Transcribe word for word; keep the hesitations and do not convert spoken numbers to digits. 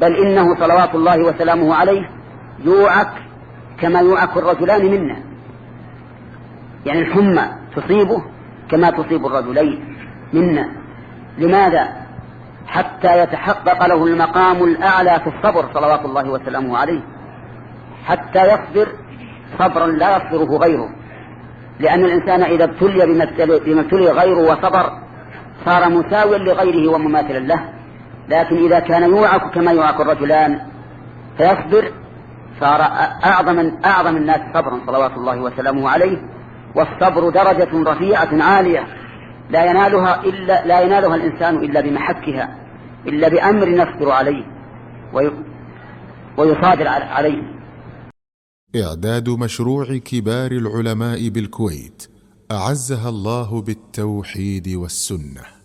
بل إنه صلوات الله وسلامه عليه يوعك كما يوعك الرجلان منا، يعني الحمى تصيبه كما تصيب الرجلين منا. لماذا؟ حتى يتحقق له المقام الأعلى في الصبر صلوات الله وسلامه عليه، حتى يصبر صبرا لا يصبره غيره، لأن الإنسان إذا ابتلي بما ابتلي غيره وصبر صار مساويا لغيره ومماثلا له. لكن إذا كان يوعك كما يوعك الرجلان فيصبر صار أعظم, أعظم الناس صبرا صلوات الله وسلامه عليه. والصبر درجة رفيعة عالية لا ينالها, إلا لا ينالها الإنسان إلا بمحكها، إلا بأمر يصبر عليه ويصادر عليه. إعداد مشروع كبار العلماء بالكويت أعزها الله بالتوحيد والسنة.